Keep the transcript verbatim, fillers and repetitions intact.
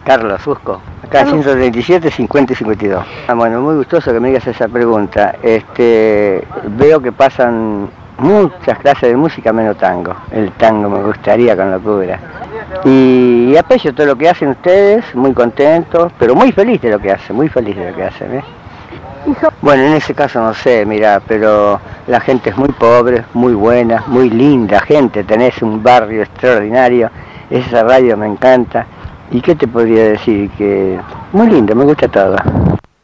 Carlos Fusco, acá ciento treinta y siete, cincuenta y cincuenta y dos. Ah, bueno, muy gustoso que me digas esa pregunta. Este, veo que pasan muchas clases de música menos tango. El tango me gustaría con locura. Y, y aprecio todo lo que hacen ustedes, muy contentos, pero muy feliz de lo que hacen, muy feliz de lo que hacen, ¿eh? Bueno, en ese caso no sé, mira, pero la gente es muy pobre, muy buena, muy linda gente, tenés un barrio extraordinario, esa radio me encanta. ¿Y qué te podría decir? Que muy lindo, me gusta todo.